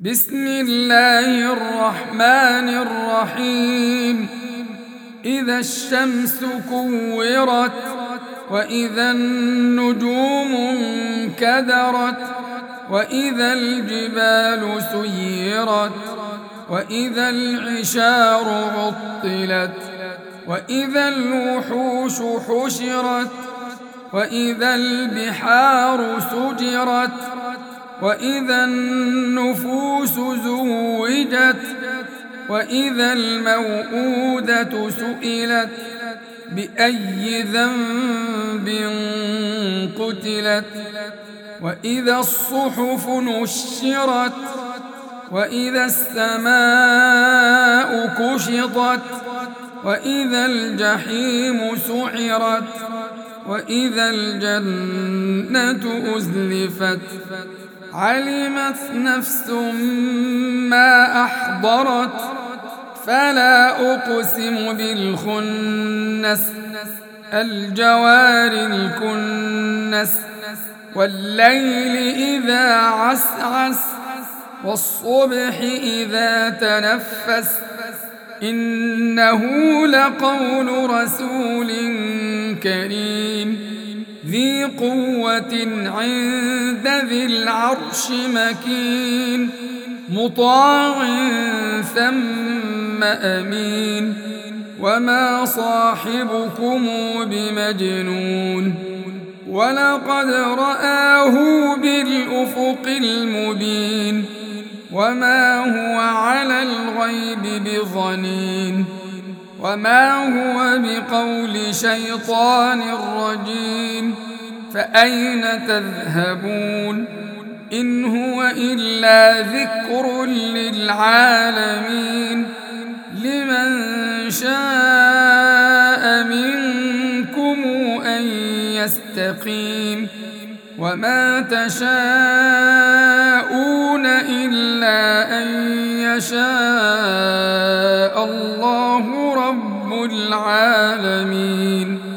بسم الله الرحمن الرحيم. إذا الشمس كورت وإذا النجوم انكدرت وإذا الجبال سيرت وإذا العشار عطلت وإذا الوحوش حشرت وإذا البحار سجرت وإذا النفوس زوجت وإذا الموءودة سئلت بأي ذنب قتلت وإذا الصحف نشرت وإذا السماء كشطت وإذا الجحيم سعرت وإذا الجنة أزلفت علمت نفس ما أحضرت فلا أقسم بالخنس الجوار الكنس والليل إذا عسعس والصبح إذا تنفس إنه لقول رسول كريم ذي قوة عند ذي العرش مكين مطاع ثم أمين وما صاحبكم بمجنون ولقد رآه بالأفق المبين وما هو على الغيب بضنين وما هو بقول شيطان رجيم فأين تذهبون إن هو إلا ذكر للعالمين لمن شاء منكم أن يستقيم وما تشاءون إلا أن يشاء الله رب العالمين.